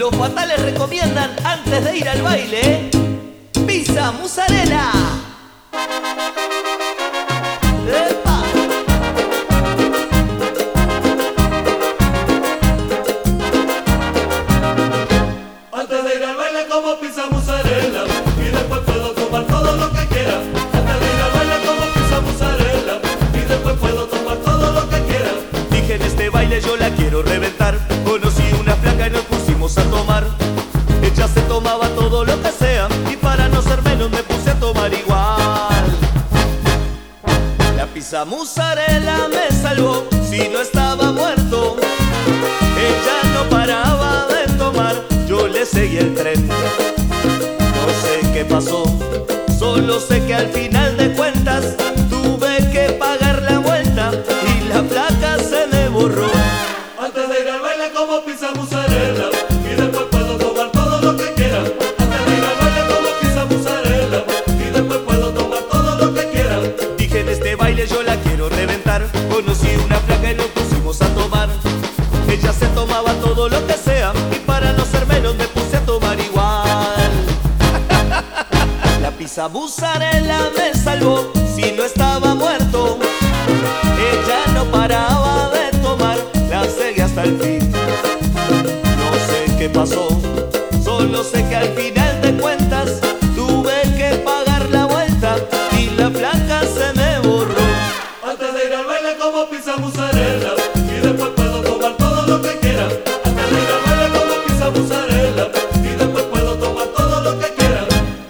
Los fatales recomiendan antes de ir al baile pizza mozzarella. ¡Epa! Antes de ir al baile como pizza mozzarella y después puedo tomar todo lo que quiera. Antes de ir al baile como pizza mozzarella y después puedo tomar todo lo que quiera. Dije en este baile yo la quiero reventar. Conocí una flaca y nos pusimos a tomar. Ella se tomaba todo lo que sea y para no ser menos me puse a tomar igual. La pizza mozzarella me salvó si no estaba muerto. Ella no paraba de tomar, yo le seguí el tren. No sé qué pasó, solo sé que al final de cuentas tuve que pagar la vuelta y la placa se me borró. Antes de ir al baile como pizza mozzarella y después puedo tomar todo lo que quiera. Antes de ir al baile como pizza mozzarella y después puedo tomar todo lo que quiera. Dije en este baile yo la quiero reventar. Conocí una flaca y nos pusimos a tomar. Ella se tomaba todo lo que sea y para no ser menos me puse a tomar igual. La pizza mozzarella me salvó si no estaba muerto. Ella no paraba de tomar, la seguí hasta el fin. No sé qué pasó, solo sé que al final de cuentas tuve que pagar la vuelta y la placa se me borró. Antes de ir al baile como pizza mozzarella y después puedo tomar todo lo que quiera. Antes de ir al baile como pizza mozzarella y después puedo tomar todo lo que quiera.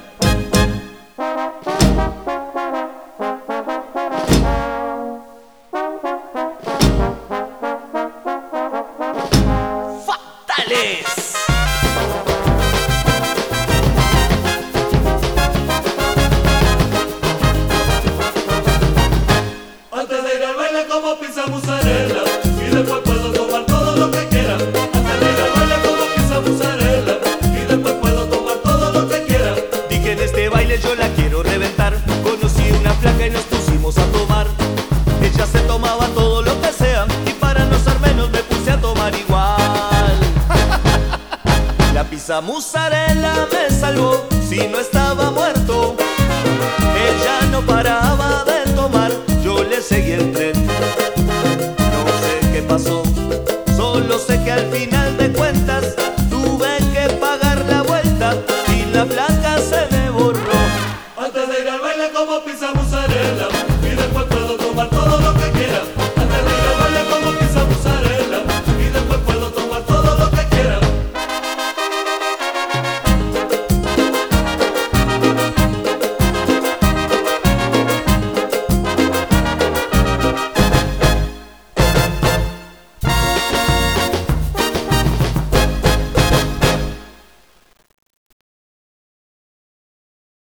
¡Fatales! Antes de ir al baile como pizza mozzarella y después puedo tomar todo lo que quiera. Antes de ir al baile como pizza mozzarella y después puedo tomar todo lo que quiera. Dije en este baile yo la quiero reventar. Conocí una flaca y nos pusimos a tomar. Ella se tomaba todo lo que sea y para no ser menos me puse a tomar igual. La pizza mozzarella me salvó si no está